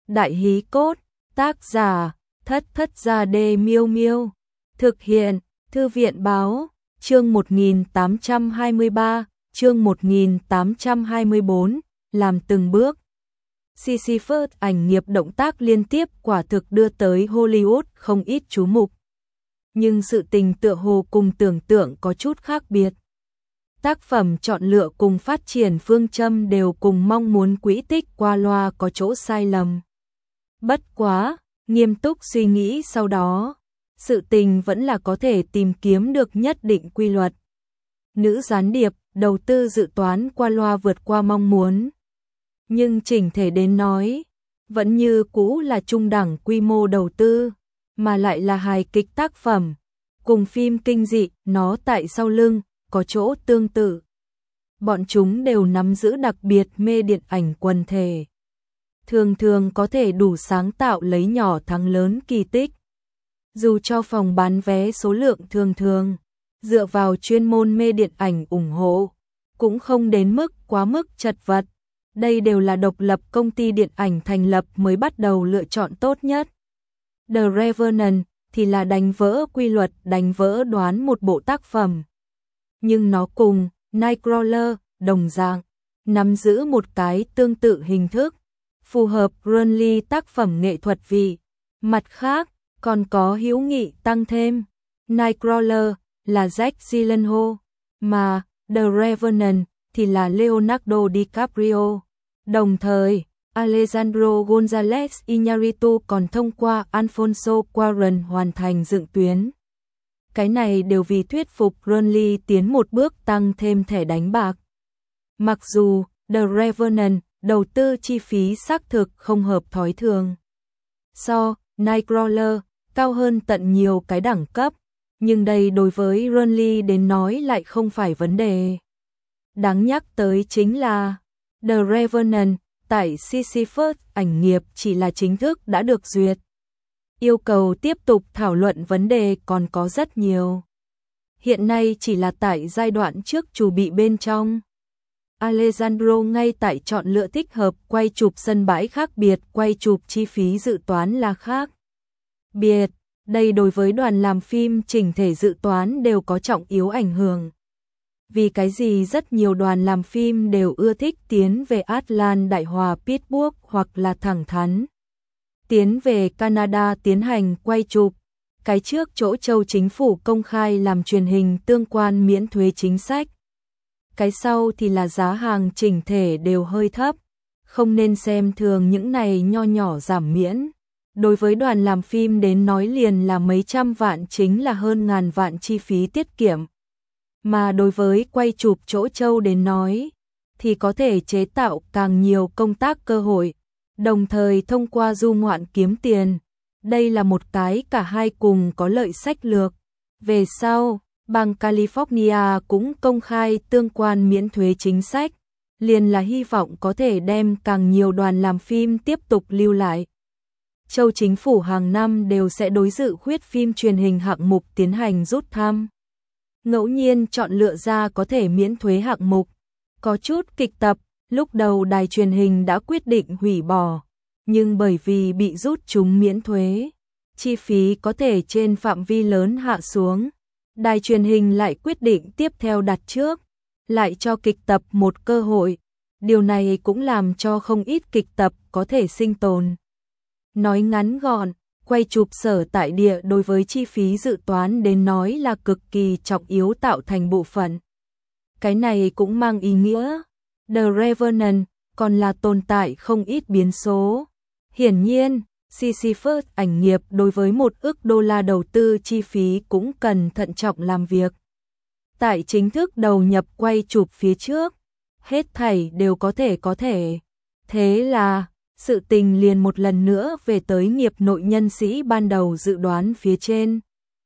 Đại hí cốt, tác giả, Thất Thất Gia Đê Miêu Miêu. Thực hiện, Thư viện báo, chương 1823, chương 1824, làm từng bước. Sisyphus ảnh nghiệp động tác liên tiếp quả thực đưa tới Hollywood không ít chú mục. Nhưng sự tình tựa hồ cùng tưởng tượng có chút khác biệt. Tác phẩm chọn lựa cùng phát triển phương châm đều cùng mong muốn quỹ tích qua loa có chỗ sai lầm. Bất quá, nghiêm túc suy nghĩ sau đó, sự tình vẫn là có thể tìm kiếm được nhất định quy luật. Nữ gián điệp, đầu tư dự toán qua loa vượt qua mong muốn. Nhưng chỉnh thể đến nói, vẫn như cũ là trung đẳng quy mô đầu tư, mà lại là hài kịch tác phẩm. Cùng phim kinh dị, nó tại sau lưng, có chỗ tương tự. Bọn chúng đều nắm giữ đặc biệt mê điện ảnh quần thể. Thường thường có thể đủ sáng tạo lấy nhỏ thắng lớn kỳ tích. Dù cho phòng bán vé số lượng thường thường, dựa vào chuyên môn mê điện ảnh ủng hộ, cũng không đến mức quá mức chật vật. Đây đều là độc lập công ty điện ảnh thành lập mới bắt đầu lựa chọn tốt nhất. The Revenant thì là đánh vỡ quy luật, đánh vỡ đoán một bộ tác phẩm. Nhưng nó cùng Nightcrawler đồng dạng, nắm giữ một cái tương tự hình thức, phù hợp Runley tác phẩm nghệ thuật vị. Mặt khác, còn có hữu nghị tăng thêm. Nightcrawler là Jake Gyllenhaal, mà The Revenant thì là Leonardo DiCaprio. Đồng thời, Alejandro González Iñárritu còn thông qua Alfonso Cuarón hoàn thành dựng tuyến. Cái này đều vì thuyết phục Runley tiến một bước tăng thêm thẻ đánh bạc. Mặc dù The Revenant đầu tư chi phí xác thực không hợp thói thường. Nightcrawler cao hơn tận nhiều cái đẳng cấp, nhưng đây đối với Runley đến nói lại không phải vấn đề. Đáng nhắc tới chính là The Revenant tại Sisyphus ảnh nghiệp chỉ là chính thức đã được duyệt. Yêu cầu tiếp tục thảo luận vấn đề còn có rất nhiều. Hiện nay chỉ là tại giai đoạn trước chuẩn bị bên trong. Alejandro ngay tại chọn lựa thích hợp quay chụp sân bãi khác biệt, quay chụp chi phí dự toán là khác biệt. Đây đối với đoàn làm phim chỉnh thể dự toán đều có trọng yếu ảnh hưởng. Vì cái gì rất nhiều đoàn làm phim đều ưa thích tiến về Atlant Đại Hòa Pittsburgh hoặc là thẳng thắn tiến về Canada tiến hành quay chụp. Cái trước chỗ châu chính phủ công khai làm truyền hình tương quan miễn thuế chính sách. Cái sau thì là giá hàng chỉnh thể đều hơi thấp, không nên xem thường những này nho nhỏ giảm miễn. Đối với đoàn làm phim đến nói liền là mấy trăm vạn chính là hơn ngàn vạn chi phí tiết kiệm. Mà đối với quay chụp chỗ châu đến nói, thì có thể chế tạo càng nhiều công tác cơ hội, đồng thời thông qua du ngoạn kiếm tiền. Đây là một cái cả hai cùng có lợi sách lược. Về sau, bang California cũng công khai tương quan miễn thuế chính sách, liền là hy vọng có thể đem càng nhiều đoàn làm phim tiếp tục lưu lại. Châu chính phủ hàng năm đều sẽ đối dự khuyết phim truyền hình hạng mục tiến hành rút thăm. Ngẫu nhiên chọn lựa ra có thể miễn thuế hạng mục. Có chút kịch tập, lúc đầu đài truyền hình đã quyết định hủy bỏ, nhưng bởi vì bị rút chúng miễn thuế, chi phí có thể trên phạm vi lớn hạ xuống. Đài truyền hình lại quyết định tiếp theo đặt trước, lại cho kịch tập một cơ hội. Điều này cũng làm cho không ít kịch tập có thể sinh tồn. Nói ngắn gọn, quay chụp sở tại địa đối với chi phí dự toán đến nói là cực kỳ trọng yếu tạo thành bộ phận. Cái này cũng mang ý nghĩa, The Revenant còn là tồn tại không ít biến số. Hiển nhiên, Sisyphus ảnh nghiệp đối với $1 ức đầu tư chi phí cũng cần thận trọng làm việc. Tại chính thức đầu nhập quay chụp phía trước, hết thảy đều có thể. Thế là, sự tình liền một lần nữa về tới nghiệp nội nhân sĩ ban đầu dự đoán phía trên.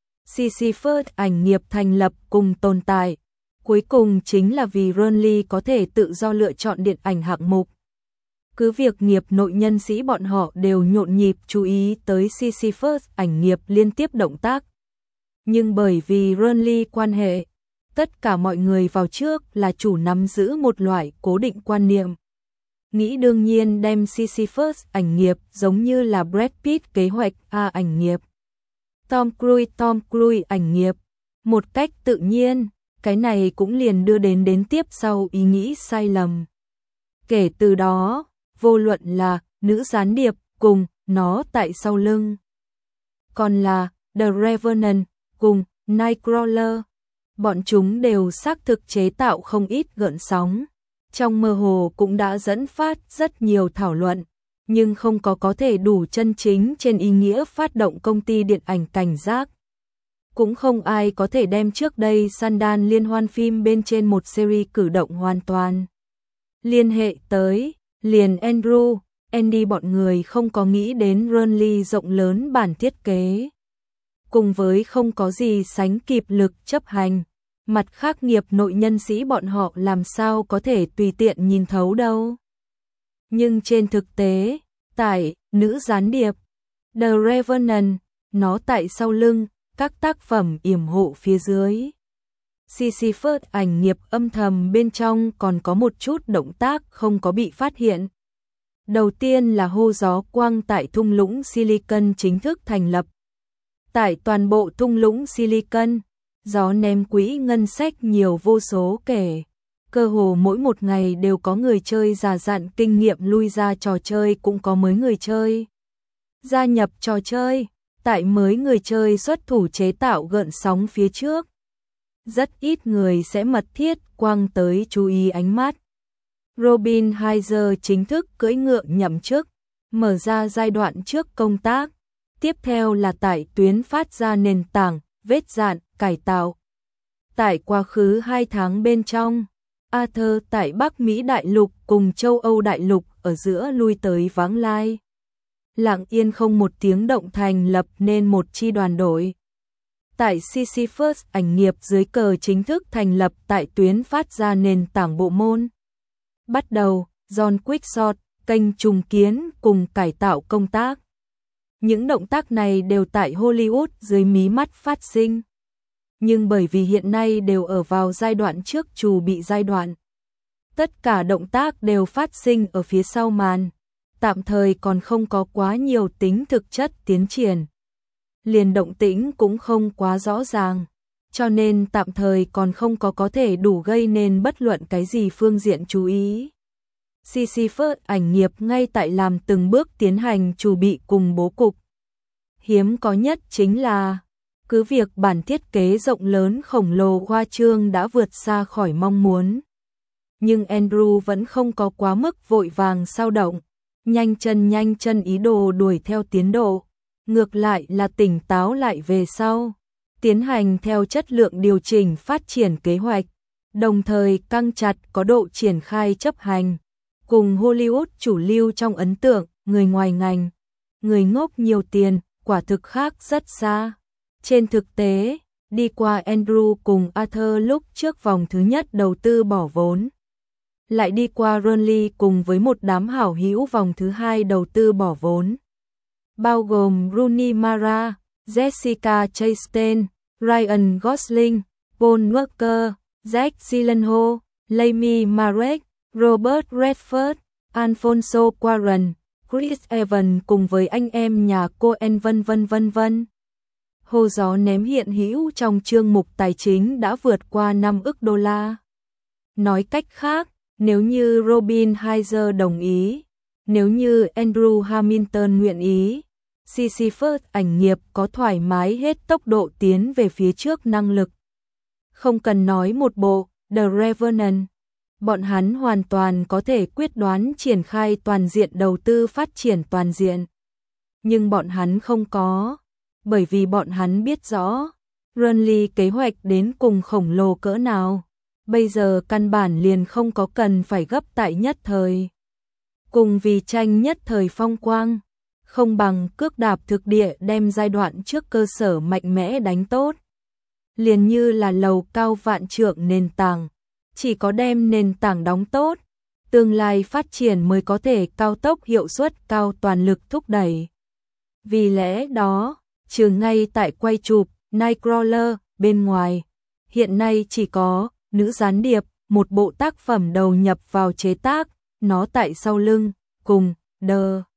Sisyphus ảnh nghiệp thành lập cùng tồn tại, cuối cùng chính là vì Runley có thể tự do lựa chọn điện ảnh hạng mục. Cứ việc nghiệp nội nhân sĩ bọn họ đều nhộn nhịp chú ý tới Sisyphus ảnh nghiệp liên tiếp động tác. Nhưng bởi vì Runley quan hệ, tất cả mọi người vào trước là chủ nắm giữ một loại cố định quan niệm. nghĩ đương nhiên đem Sisyphus ảnh nghiệp giống như là Brad Pitt kế hoạch A ảnh nghiệp, Tom Cruise ảnh nghiệp, một cách tự nhiên, cái này cũng liền đưa đến tiếp sau ý nghĩ sai lầm. Kể từ đó, vô luận là nữ gián điệp cùng nó tại sau lưng, còn là The Revenant cùng Nightcrawler, bọn chúng đều xác thực chế tạo không ít gợn sóng. Trong mơ hồ cũng đã dẫn phát rất nhiều thảo luận, nhưng không có thể đủ chân chính trên ý nghĩa phát động công ty điện ảnh cảnh giác. Cũng không ai có thể đem trước đây Sundance liên hoan phim bên trên một series cử động hoàn toàn liên hệ tới, liền Andrew, Andy bọn người không có nghĩ đến Runly rộng lớn bản thiết kế. Cùng với không có gì sánh kịp lực chấp hành, mặt khác nghiệp nội nhân sĩ bọn họ làm sao có thể tùy tiện nhìn thấu đâu. Nhưng trên thực tế, tại nữ gián điệp, The Revenant, nó tại sau lưng, các tác phẩm yểm hộ phía dưới. Sisyphus ảnh nghiệp âm thầm bên trong còn có một chút động tác không có bị phát hiện. Đầu tiên là hô gió quang tại thung lũng Silicon chính thức thành lập. Tại toàn bộ thung lũng Silicon, gió ném quỹ ngân sách nhiều vô số kể. Cơ hồ mỗi một ngày đều có người chơi già dặn kinh nghiệm lui ra trò chơi, cũng có mới người chơi gia nhập trò chơi. Tại mới người chơi xuất thủ chế tạo gợn sóng phía trước, rất ít người sẽ mật thiết quăng tới chú ý ánh mắt. Robin Heiser chính thức cưỡi ngựa nhậm chức, mở ra giai đoạn trước công tác. Tiếp theo là tại tuyến phát ra nền tảng, vết dạn, cải tạo. Tại quá khứ 2 tháng bên trong, Arthur tại Bắc Mỹ đại lục cùng châu Âu đại lục ở giữa lui tới vãng lai. Lặng yên không một tiếng động thành lập nên một chi đoàn đội. Tại Sisyphus ảnh nghiệp dưới cờ chính thức thành lập tại tuyến phát ra nền tảng bộ môn. Bắt đầu, John Quickshot, kênh trùng kiến cùng cải tạo công tác. Những động tác này đều tại Hollywood dưới mí mắt phát sinh. Nhưng bởi vì hiện nay đều ở vào giai đoạn trước chuẩn bị giai đoạn, tất cả động tác đều phát sinh ở phía sau màn, tạm thời còn không có quá nhiều tính thực chất tiến triển. Liền động tĩnh cũng không quá rõ ràng, cho nên tạm thời còn không có thể đủ gây nên bất luận cái gì phương diện chú ý. Sisyphus ảnh nghiệp ngay tại làm từng bước tiến hành chuẩn bị cùng bố cục. Hiếm có nhất chính là, cứ việc bản thiết kế rộng lớn khổng lồ khoa trương đã vượt xa khỏi mong muốn. Nhưng Andrew vẫn không có quá mức vội vàng sao động, nhanh chân ý đồ đuổi theo tiến độ. Ngược lại là tỉnh táo lại về sau, tiến hành theo chất lượng điều chỉnh phát triển kế hoạch, đồng thời căng chặt có độ triển khai chấp hành. Cùng Hollywood chủ lưu trong ấn tượng, người ngoài ngành, người ngốc nhiều tiền, quả thực khác rất xa. Trên thực tế, đi qua Andrew cùng Arthur lúc trước vòng thứ nhất đầu tư bỏ vốn, lại đi qua Runly cùng với một đám hảo hữu vòng thứ hai đầu tư bỏ vốn, bao gồm Rooney Mara, Jessica Chastain, Ryan Gosling, Paul Walker, Jake Gyllenhaal, Amy Marek, Robert Redford, Alfonso Cuarón, Chris Evans cùng với anh em nhà Coen vân vân. Hô gió ném hiện hữu trong chương mục tài chính đã vượt qua 5 ức đô la. Nói cách khác, nếu như Robin Heiser đồng ý, nếu như Andrew Hamilton nguyện ý, Sisyphus ảnh nghiệp có thoải mái hết tốc độ tiến về phía trước năng lực. Không cần nói một bộ, The Revenant, bọn hắn hoàn toàn có thể quyết đoán triển khai toàn diện đầu tư phát triển toàn diện. Nhưng bọn hắn không có, bởi vì bọn hắn biết rõ, Runly kế hoạch đến cùng khổng lồ cỡ nào, bây giờ căn bản liền không có cần phải gấp tại nhất thời. Cùng vì tranh nhất thời phong quang, không bằng cước đạp thực địa đem giai đoạn trước cơ sở mạnh mẽ đánh tốt. Liền như là lầu cao vạn trượng nền tảng, chỉ có đem nền tảng đóng tốt, tương lai phát triển mới có thể cao tốc hiệu suất cao toàn lực thúc đẩy. Vì lẽ đó, trừ ngay tại quay chụp Nightcrawler bên ngoài, hiện nay chỉ có nữ gián điệp, một bộ tác phẩm đầu nhập vào chế tác, Nó tại sau lưng, cùng The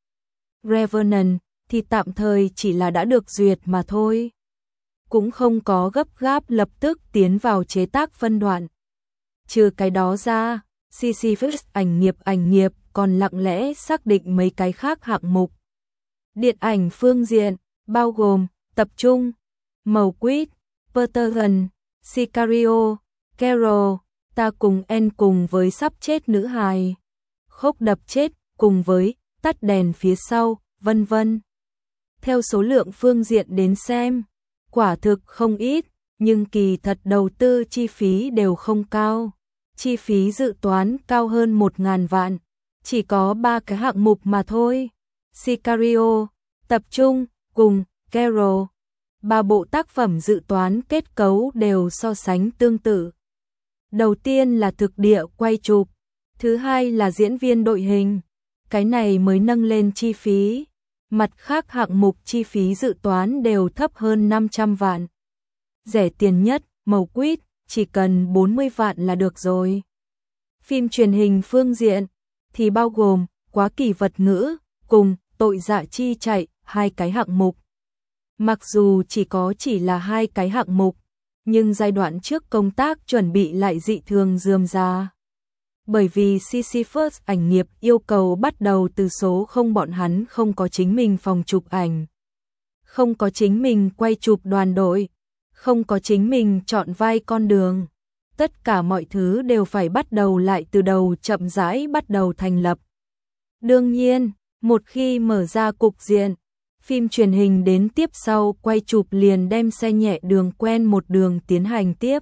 Revenant thì tạm thời chỉ là đã được duyệt mà thôi. Cũng không có gấp gáp lập tức tiến vào chế tác phân đoạn. Trừ cái đó ra, Sisyphus ảnh nghiệp còn lặng lẽ xác định mấy cái khác hạng mục. Điện ảnh phương diện, bao gồm Tập trung, Màu Quýt, Protection, Sicario, Carol, Ta cùng En cùng với Sắp chết nữ hài, Khốc đập chết cùng với Tắt đèn phía sau, vân vân. Theo số lượng phương diện đến xem, quả thực không ít, nhưng kỳ thật đầu tư chi phí đều không cao. Chi phí dự toán cao hơn 1.000 vạn, chỉ có 3 cái hạng mục mà thôi. Sicario, Tập trung, cùng Carol. 3 bộ tác phẩm dự toán kết cấu đều so sánh tương tự. Đầu tiên là thực địa quay chụp, thứ hai là diễn viên đội hình. Cái này mới nâng lên chi phí. Mặt khác hạng mục chi phí dự toán đều thấp hơn 500 vạn. Rẻ tiền nhất, Màu Quýt, chỉ cần 40 vạn là được rồi. Phim truyền hình phương diện thì bao gồm Quá kỳ vật ngữ cùng Tội dạ chi chạy, 2 cái hạng mục. Mặc dù chỉ là 2 cái hạng mục, nhưng giai đoạn trước công tác chuẩn bị lại dị thường rườm rà. Bởi vì Sisyphus ảnh nghiệp yêu cầu bắt đầu từ số 0, bọn hắn không có chính mình phòng chụp ảnh, không có chính mình quay chụp đoàn đội, không có chính mình chọn vai con đường. Tất cả mọi thứ đều phải bắt đầu lại từ đầu, chậm rãi bắt đầu thành lập. Đương nhiên, một khi mở ra cục diện, phim truyền hình đến tiếp sau quay chụp liền đem xe nhẹ đường quen một đường tiến hành tiếp.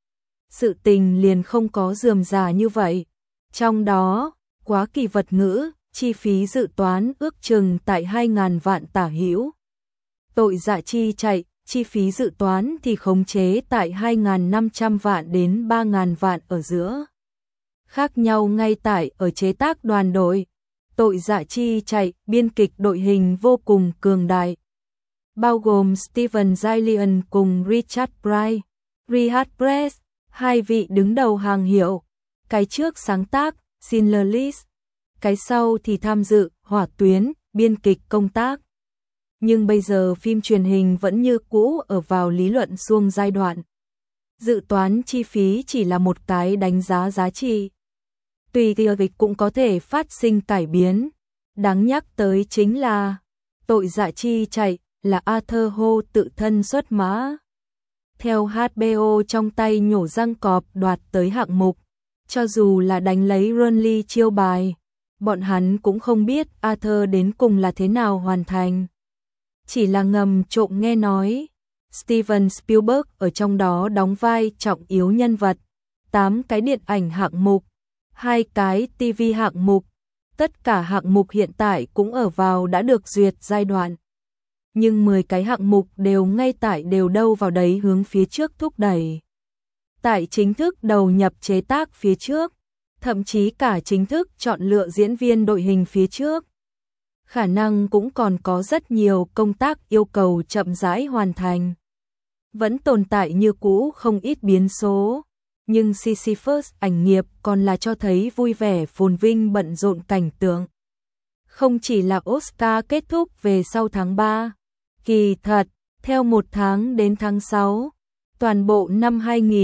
Sự tình liền không có rườm rà như vậy. Trong đó, Quá kỳ vật ngữ, chi phí dự toán ước chừng tại 2.000 vạn tả hữu. Tội dạ chi chạy, chi phí dự toán thì khống chế tại 2.500 vạn đến 3.000 vạn ở giữa. Khác nhau ngay tại ở chế tác đoàn đội. Tội dạ chi chạy, biên kịch đội hình vô cùng cường đại, bao gồm Steven Zaillian cùng Richard Price, Richard Press, 2 vị đứng đầu hàng hiệu. Cái trước sáng tác Schindler's List, cái sau thì tham dự hỏa tuyến, biên kịch công tác. Nhưng bây giờ phim truyền hình vẫn như cũ ở vào lý luận suông giai đoạn. Dự toán chi phí chỉ là một cái đánh giá giá trị. Tùy việc cũng có thể phát sinh cải biến. Đáng nhắc tới chính là Tội dạ chi chạy là Arthur Ho tự thân xuất mã. Theo HBO trong tay nhổ răng cọp đoạt tới hạng mục. Cho dù là đánh lấy Ronly chiêu bài, bọn hắn cũng không biết Arthur đến cùng là thế nào hoàn thành. Chỉ là ngầm trộm nghe nói, Steven Spielberg ở trong đó đóng vai trọng yếu nhân vật, 8 cái điện ảnh hạng mục, 2 cái TV hạng mục, tất cả hạng mục hiện tại cũng ở vào đã được duyệt giai đoạn. Nhưng 10 cái hạng mục đều ngay tại đều đâu vào đấy hướng phía trước thúc đẩy. Tại chính thức đầu nhập chế tác phía trước, thậm chí cả chính thức chọn lựa diễn viên đội hình phía trước. Khả năng cũng còn có rất nhiều công tác yêu cầu chậm rãi hoàn thành. Vẫn tồn tại như cũ không ít biến số, nhưng Sisyphus ảnh nghiệp còn là cho thấy vui vẻ phồn vinh bận rộn cảnh tượng. Không chỉ là Oscar kết thúc về sau tháng 3, kỳ thật, theo 1 tháng đến tháng 6, toàn bộ năm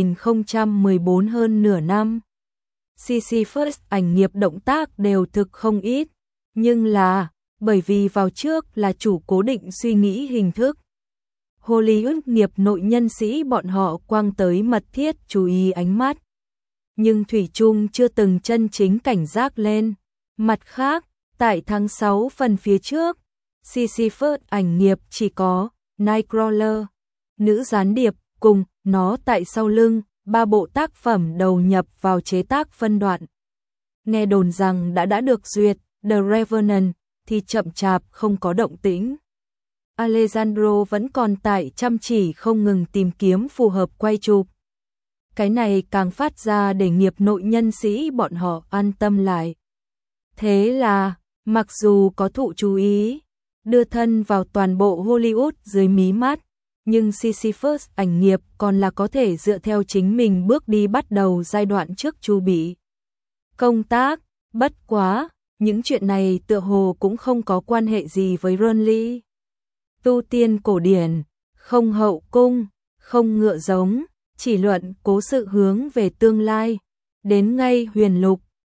2014 hơn nửa năm, Sisyphus ảnh nghiệp động tác đều thực không ít, nhưng là bởi vì vào trước là chủ cố định suy nghĩ hình thức. Hollywood nghiệp nội nhân sĩ bọn họ quang tới mật thiết chú ý ánh mắt, nhưng thủy chung chưa từng chân chính cảnh giác lên. Mặt khác, tại tháng 6 phần phía trước, Sisyphus ảnh nghiệp chỉ có Nightcrawler, nữ gián điệp cùng Nó tại sau lưng, 3 bộ tác phẩm đầu nhập vào chế tác phân đoạn. Nghe đồn rằng đã được duyệt, The Revenant thì chậm chạp không có động tĩnh. Alessandro vẫn còn tại chăm chỉ không ngừng tìm kiếm phù hợp quay chụp. Cái này càng phát ra để nghiệp nội nhân sĩ bọn họ an tâm lại. Thế là, mặc dù có thụ chú ý, đưa thân vào toàn bộ Hollywood dưới mí mắt, nhưng Sisyphus ảnh nghiệp còn là có thể dựa theo chính mình bước đi bắt đầu giai đoạn trước chu bị. Công tác, Bất quá, những chuyện này tựa hồ cũng không có quan hệ gì với Renly. Tu tiên cổ điển, không hậu cung, không ngựa giống, chỉ luận cố sự hướng về tương lai. Đến ngay huyền lục,